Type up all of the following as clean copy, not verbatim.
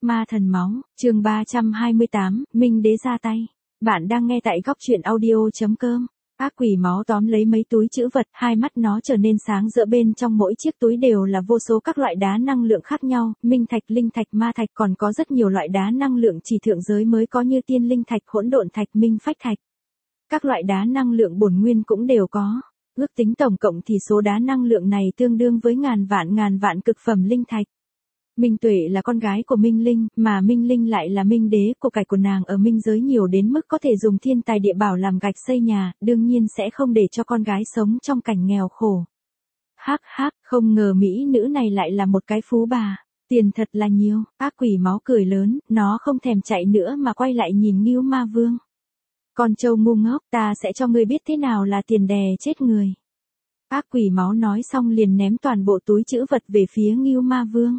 Ma thần máu, chương 328, Minh đế ra tay. Bạn đang nghe tại góc truyện audio.com. Ác quỷ máu tóm lấy mấy túi trữ vật, hai mắt nó trở nên sáng rỡ, bên trong mỗi chiếc túi đều là vô số các loại đá năng lượng khác nhau, minh thạch, linh thạch, ma thạch, còn có rất nhiều loại đá năng lượng chỉ thượng giới mới có như tiên linh thạch, hỗn độn thạch, minh phách thạch. Các loại đá năng lượng bổn nguyên cũng đều có. Ước tính tổng cộng thì số đá năng lượng này tương đương với ngàn vạn cực phẩm linh thạch. Minh Tuệ là con gái của Minh Linh, mà Minh Linh lại là Minh đế, của cải của nàng ở Minh giới nhiều đến mức có thể dùng thiên tài địa bảo làm gạch xây nhà, đương nhiên sẽ không để cho con gái sống trong cảnh nghèo khổ. Hắc hắc, không ngờ mỹ nữ này lại là một cái phú bà, tiền thật là nhiều. Ác quỷ máu cười lớn, nó không thèm chạy nữa mà quay lại nhìn Ngưu Ma Vương. Con trâu ngu ngốc, ta sẽ cho ngươi biết thế nào là tiền đè chết người. Ác quỷ máu nói xong liền ném toàn bộ túi trữ vật về phía Ngưu Ma Vương.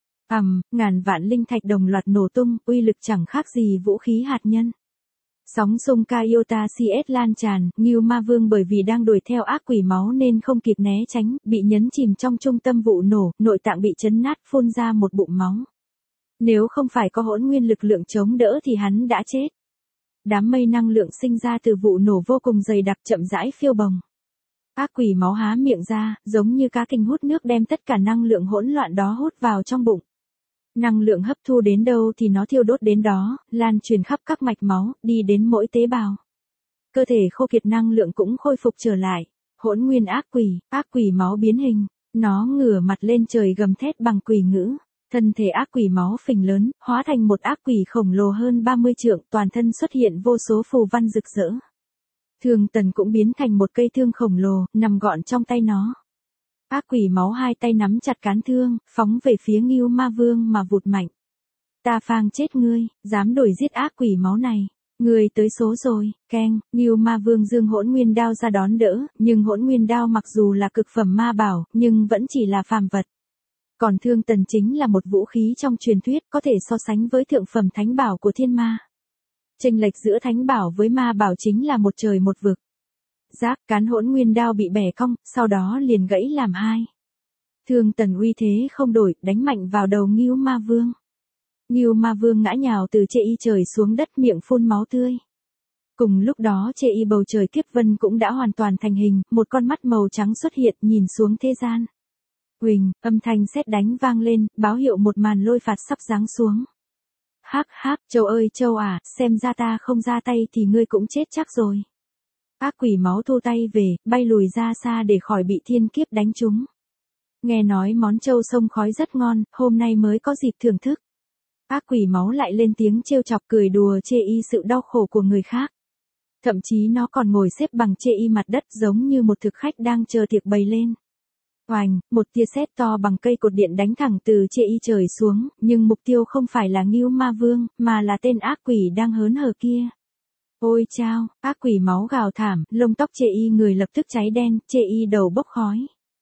Ngàn vạn linh thạch đồng loạt nổ tung, uy lực chẳng khác gì vũ khí hạt nhân. Sóng xung Kaiota CS lan tràn, Ngưu Ma Vương bởi vì đang đuổi theo ác quỷ máu nên không kịp né tránh, bị nhấn chìm trong trung tâm vụ nổ, nội tạng bị chấn nát, phun ra một bụng máu. Nếu không phải có hỗn nguyên lực lượng chống đỡ thì hắn đã chết. Đám mây năng lượng sinh ra từ vụ nổ vô cùng dày đặc, chậm rãi phiêu bồng. Ác quỷ máu há miệng ra, giống như cá kình hút nước, đem tất cả năng lượng hỗn loạn đó hút vào trong bụng. Năng lượng hấp thu đến đâu thì nó thiêu đốt đến đó, lan truyền khắp các mạch máu, đi đến mỗi tế bào. Cơ thể khô kiệt năng lượng cũng khôi phục trở lại. Hỗn nguyên ác quỷ máu biến hình, nó ngửa mặt lên trời gầm thét bằng quỷ ngữ. Thân thể ác quỷ máu phình lớn, hóa thành một ác quỷ khổng lồ hơn 30 trượng, toàn thân xuất hiện vô số phù văn rực rỡ. Thương tần cũng biến thành một cây thương khổng lồ, nằm gọn trong tay nó. Ác quỷ máu hai tay nắm chặt cán thương, phóng về phía Ngưu Ma Vương mà vụt mạnh. Ta phang chết ngươi, dám đuổi giết ác quỷ máu này. Ngươi tới số rồi, keng. Ngưu Ma Vương giương hỗn nguyên đao ra đón đỡ, nhưng hỗn nguyên đao mặc dù là cực phẩm ma bảo, nhưng vẫn chỉ là phàm vật. Còn thương tần chính là một vũ khí trong truyền thuyết, có thể so sánh với thượng phẩm thánh bảo của thiên ma. Chênh lệch giữa thánh bảo với ma bảo chính là một trời một vực. Giác, cán hỗn nguyên đao bị bẻ cong, sau đó liền gãy làm hai. Thương tần uy thế không đổi, đánh mạnh vào đầu Ngưu Ma Vương. Ngưu Ma Vương ngã nhào từ chê y trời xuống đất, miệng phun máu tươi. Cùng lúc đó chê y bầu trời kiếp vân cũng đã hoàn toàn thành hình, một con mắt màu trắng xuất hiện nhìn xuống thế gian. Huỳnh, âm thanh sét đánh vang lên, báo hiệu một màn lôi phạt sắp giáng xuống. Hắc hắc, châu ơi châu à, xem ra ta không ra tay thì ngươi cũng chết chắc rồi. Ác quỷ máu thu tay về, bay lùi ra xa để khỏi bị thiên kiếp đánh trúng. Nghe nói món trâu sông khói rất ngon, hôm nay mới có dịp thưởng thức. Ác quỷ máu lại lên tiếng trêu chọc, cười đùa chê y sự đau khổ của người khác. Thậm chí nó còn ngồi xếp bằng chê y mặt đất giống như một thực khách đang chờ tiệc bày lên. Oành, một tia sét to bằng cây cột điện đánh thẳng từ chê y trời xuống, nhưng mục tiêu không phải là Ngưu Ma Vương, mà là tên ác quỷ đang hớn hở kia. Ôi chao, ác quỷ máu gào thảm, lông tóc chê y người lập tức cháy đen, chê y đầu bốc khói.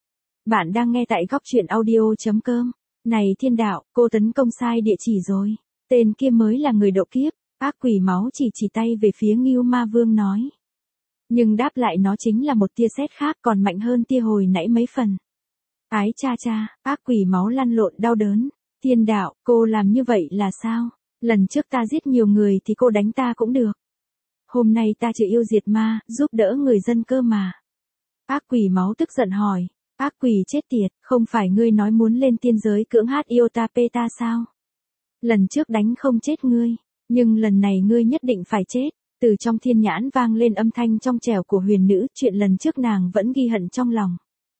Bạn đang nghe tại góc truyện audio.com. Này thiên đạo, cô tấn công sai địa chỉ rồi. Tên kia mới là người độ kiếp. Ác quỷ máu chỉ tay về phía Ngưu Ma Vương nói. Nhưng đáp lại nó chính là một tia sét khác, còn mạnh hơn tia hồi nãy mấy phần. Ái cha cha, ác quỷ máu lăn lộn đau đớn. Thiên đạo, cô làm như vậy là sao? Lần trước ta giết nhiều người thì cô đánh ta cũng được. Hôm nay ta trừ yêu diệt ma, giúp đỡ người dân cơ mà. Ác quỷ máu tức giận hỏi. Ác quỷ chết tiệt, không phải ngươi nói muốn lên tiên giới cưỡng hát Iota Peta sao? Lần trước đánh không chết ngươi, nhưng lần này ngươi nhất định phải chết. Từ trong thiên nhãn vang lên âm thanh trong trẻo của huyền nữ, chuyện lần trước nàng vẫn ghi hận trong lòng.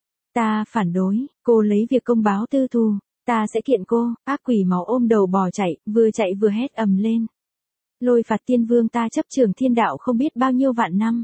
Ta phản đối, cô lấy việc công báo tư thù, ta sẽ kiện cô. Ác quỷ máu ôm đầu bò chạy vừa hét ầm lên. Lôi phạt tiên vương ta chấp trưởng thiên đạo không biết bao nhiêu vạn năm.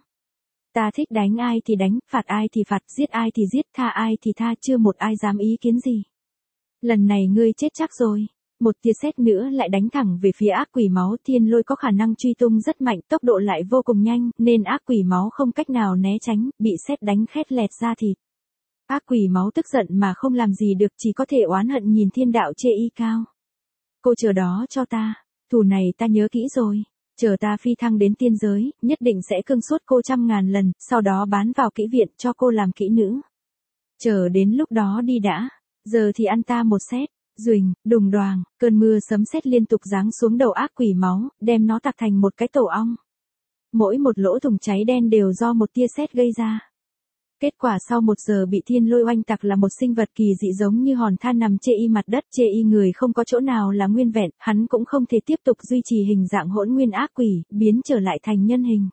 Ta thích đánh ai thì đánh, phạt ai thì phạt, giết ai thì giết, tha ai thì tha, chưa một ai dám ý kiến gì. Lần này ngươi chết chắc rồi. Một tia sét nữa lại đánh thẳng về phía ác quỷ máu, thiên lôi có khả năng truy tung rất mạnh, tốc độ lại vô cùng nhanh, nên ác quỷ máu không cách nào né tránh, bị sét đánh khét lẹt da thịt. Ác quỷ máu tức giận mà không làm gì được, chỉ có thể oán hận nhìn thiên đạo chê y cao. Cô chờ đó cho ta, thù này ta nhớ kỹ rồi. Chờ ta phi thăng đến tiên giới, nhất định sẽ cưng suốt cô 100.000 lần, sau đó bán vào kỹ viện cho cô làm kỹ nữ. Chờ đến lúc đó đi đã, giờ thì ăn ta một sét. Duỳnh, đùng đoàng, cơn mưa sấm sét liên tục giáng xuống đầu ác quỷ máu, đem nó tạc thành một cái tổ ong. Mỗi một lỗ thủng cháy đen đều do một tia sét gây ra. Kết quả sau 1 giờ bị thiên lôi oanh tạc là một sinh vật kỳ dị giống như hòn than nằm chê y mặt đất, chê y người không có chỗ nào là nguyên vẹn, hắn cũng không thể tiếp tục duy trì hình dạng hỗn nguyên ác quỷ, biến trở lại thành nhân hình.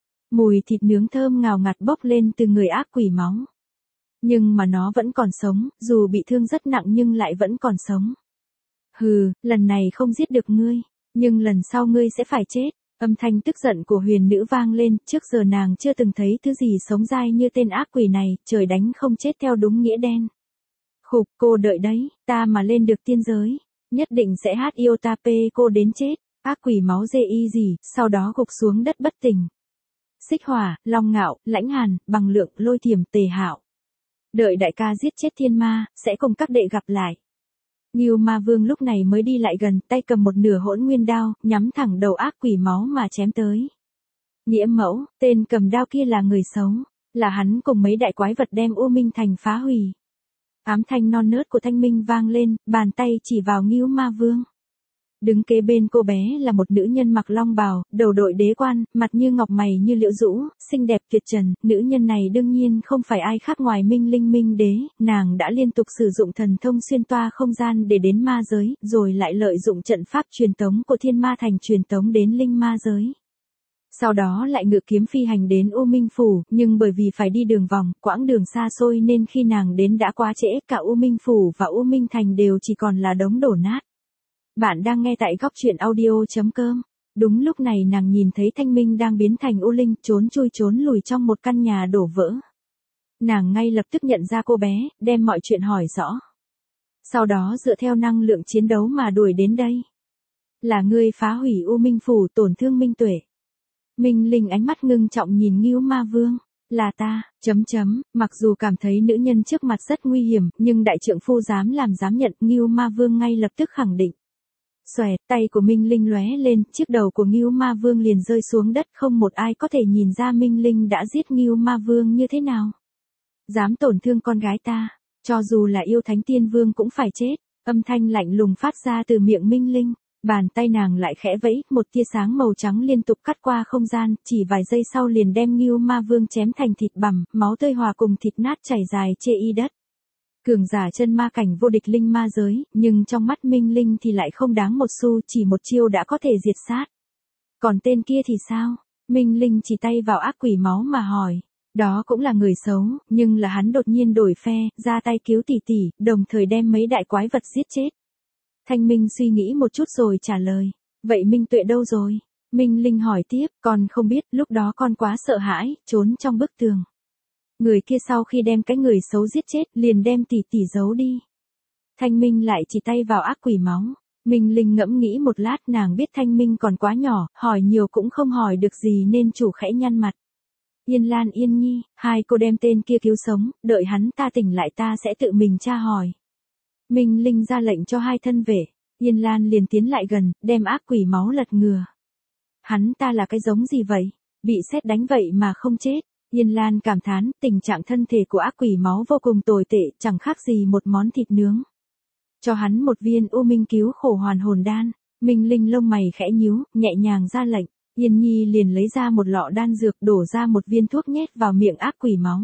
Mùi thịt nướng thơm ngào ngạt bốc lên từ người ác quỷ máu. Nhưng mà nó vẫn còn sống, dù bị thương rất nặng nhưng lại vẫn còn sống. Hừ, lần này không giết được ngươi, nhưng lần sau ngươi sẽ phải chết. Âm thanh tức giận của huyền nữ vang lên, trước giờ nàng chưa từng thấy thứ gì sống dai như tên ác quỷ này, trời đánh không chết theo đúng nghĩa đen. Khục, cô đợi đấy, ta mà lên được tiên giới, nhất định sẽ hát yêu ta pê cô đến chết. Ác quỷ máu dê y gì, sau đó gục xuống đất bất tỉnh. Xích hỏa, long ngạo, lãnh hàn, bằng lượng, lôi thiểm, tề hạo. Đợi đại ca giết chết thiên ma, sẽ cùng các đệ gặp lại. Ngưu Ma Vương lúc này mới đi lại gần, tay cầm một nửa hỗn nguyên đao, nhắm thẳng đầu ác quỷ máu mà chém tới. Nghĩa mẫu, tên cầm đao kia là người xấu, là hắn cùng mấy đại quái vật đem U Minh Thành phá hủy. Ám thanh non nớt của Thanh Minh vang lên, bàn tay chỉ vào Ngưu Ma Vương. Đứng kế bên cô bé là một nữ nhân mặc long bào, đầu đội đế quan, mặt như ngọc mày như liễu rũ, xinh đẹp tuyệt trần. Nữ nhân này đương nhiên không phải ai khác ngoài Minh Linh Minh Đế, nàng đã liên tục sử dụng thần thông xuyên toa không gian để đến ma giới, rồi lại lợi dụng trận pháp truyền tống của Thiên Ma Thành truyền tống đến Linh Ma giới. Sau đó lại ngự kiếm phi hành đến U Minh Phủ, nhưng bởi vì phải đi đường vòng, quãng đường xa xôi nên khi nàng đến đã quá trễ, cả U Minh Phủ và U Minh Thành đều chỉ còn là đống đổ nát. Bạn đang nghe tại góc truyện audio.com. Đúng lúc này nàng nhìn thấy Thanh Minh đang biến thành U Linh, trốn chui trốn lùi trong một căn nhà đổ vỡ. Nàng ngay lập tức nhận ra cô bé, đem mọi chuyện hỏi rõ. Sau đó dựa theo năng lượng chiến đấu mà đuổi đến đây. Là ngươi phá hủy U Minh Phủ, tổn thương Minh Tuệ. Minh Linh ánh mắt ngưng trọng nhìn Ngưu Ma Vương. Là ta, mặc dù cảm thấy nữ nhân trước mặt rất nguy hiểm, nhưng đại trượng phu dám làm dám nhận, Ngưu Ma Vương ngay lập tức khẳng định. Xoẹt, tay của Minh Linh lóe lên, chiếc đầu của Ngưu Ma Vương liền rơi xuống đất, không một ai có thể nhìn ra Minh Linh đã giết Ngưu Ma Vương như thế nào. Dám tổn thương con gái ta, cho dù là yêu thánh tiên vương cũng phải chết. Âm thanh lạnh lùng phát ra từ miệng Minh Linh, bàn tay nàng lại khẽ vẫy, một tia sáng màu trắng liên tục cắt qua không gian, chỉ vài giây sau liền đem Ngưu Ma Vương chém thành thịt bằm, máu tươi hòa cùng thịt nát chảy dài chê y đất. Cường giả chân ma cảnh vô địch linh ma giới, nhưng trong mắt Minh Linh thì lại không đáng một xu, chỉ một chiêu đã có thể diệt sát. Còn tên kia thì sao? Minh Linh chỉ tay vào ác quỷ máu mà hỏi. Đó cũng là người xấu, nhưng là hắn đột nhiên đổi phe, ra tay cứu tỷ tỷ, đồng thời đem mấy đại quái vật giết chết. Thanh Minh suy nghĩ một chút rồi trả lời. Vậy Minh Tuệ đâu rồi? Minh Linh hỏi tiếp, con không biết, lúc đó con quá sợ hãi, trốn trong bức tường. Người kia sau khi đem cái người xấu giết chết, liền đem tỷ tỷ giấu đi. Thanh Minh lại chỉ tay vào ác quỷ máu. Minh Linh ngẫm nghĩ một lát, nàng biết Thanh Minh còn quá nhỏ, hỏi nhiều cũng không hỏi được gì nên chủ khẽ nhăn mặt. Yên Lan Yên Nhi, hai cô đem tên kia cứu sống, đợi hắn ta tỉnh lại ta sẽ tự mình tra hỏi. Minh Linh ra lệnh cho hai thân vệ, Yên Lan liền tiến lại gần, đem ác quỷ máu lật ngừa. Hắn ta là cái giống gì vậy? Bị sét đánh vậy mà không chết. Yên Lan cảm thán, tình trạng thân thể của ác quỷ máu vô cùng tồi tệ, chẳng khác gì một món thịt nướng. Cho hắn một viên U Minh cứu khổ hoàn hồn đan. Minh Linh lông mày khẽ nhíu, nhẹ nhàng ra lệnh. Yên Nhi liền lấy ra một lọ đan dược, đổ ra một viên thuốc nhét vào miệng ác quỷ máu.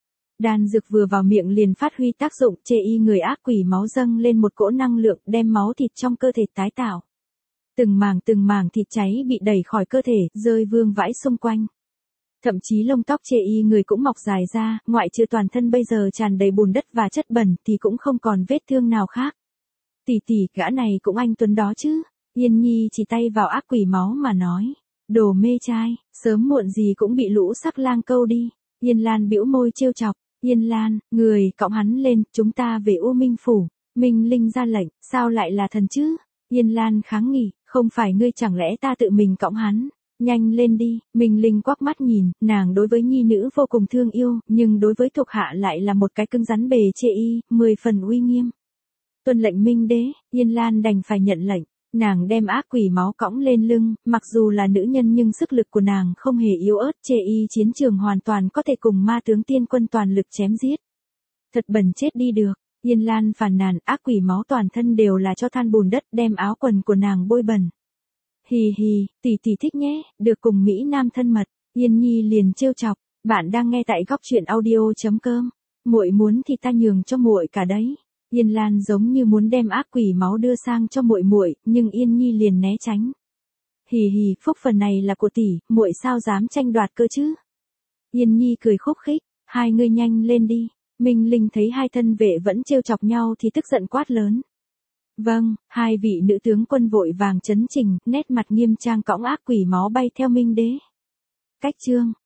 Đan dược vừa vào miệng liền phát huy tác dụng, chê y người ác quỷ máu dâng lên một cỗ năng lượng, đem máu thịt trong cơ thể tái tạo. Từng mảng thịt cháy bị đẩy khỏi cơ thể, rơi vương vãi xung quanh. Thậm chí lông tóc chê y người cũng mọc dài ra, ngoại trừ toàn thân bây giờ tràn đầy bùn đất và chất bẩn thì cũng không còn vết thương nào khác. Tỷ tỷ, gã này cũng anh tuấn đó chứ. Yên Nhi chỉ tay vào ác quỷ máu mà nói. Đồ mê trai, sớm muộn gì cũng bị lũ sắc lang câu đi. Yên Lan bĩu môi trêu chọc. Yên Lan, người cõng hắn lên, chúng ta về U Minh Phủ. Minh Linh ra lệnh, sao lại là thần chứ? Yên Lan kháng nghị, không phải ngươi chẳng lẽ ta tự mình cõng hắn. Nhanh lên đi, Minh Linh quắc mắt nhìn, nàng đối với nhi nữ vô cùng thương yêu, nhưng đối với thuộc hạ lại là một cái cứng rắn bề chê y, 10 phần uy nghiêm. Tuân lệnh Minh Đế, Yên Lan đành phải nhận lệnh, nàng đem ác quỷ máu cõng lên lưng, mặc dù là nữ nhân nhưng sức lực của nàng không hề yếu ớt, chê y chiến trường hoàn toàn có thể cùng ma tướng tiên quân toàn lực chém giết. Thật bẩn chết đi được, Yên Lan phàn nàn, ác quỷ máu toàn thân đều là cho than bùn đất, đem áo quần của nàng bôi bẩn. Hì hì, tỷ tỷ thích nhé, được cùng Mỹ Nam thân mật. Yên Nhi liền trêu chọc, bạn đang nghe tại góc truyện audio.com. Muội muốn thì ta nhường cho muội cả đấy. Yên Lan giống như muốn đem ác quỷ máu đưa sang cho muội, nhưng Yên Nhi liền né tránh. Hì hì, phúc phần này là của tỷ, muội sao dám tranh đoạt cơ chứ? Yên Nhi cười khúc khích, hai ngươi nhanh lên đi. Minh Linh thấy hai thân vệ vẫn trêu chọc nhau thì tức giận quát lớn. Vâng, hai vị nữ tướng quân vội vàng chấn trình, nét mặt nghiêm trang cõng ác quỷ máu bay theo Minh Đế. Cách chương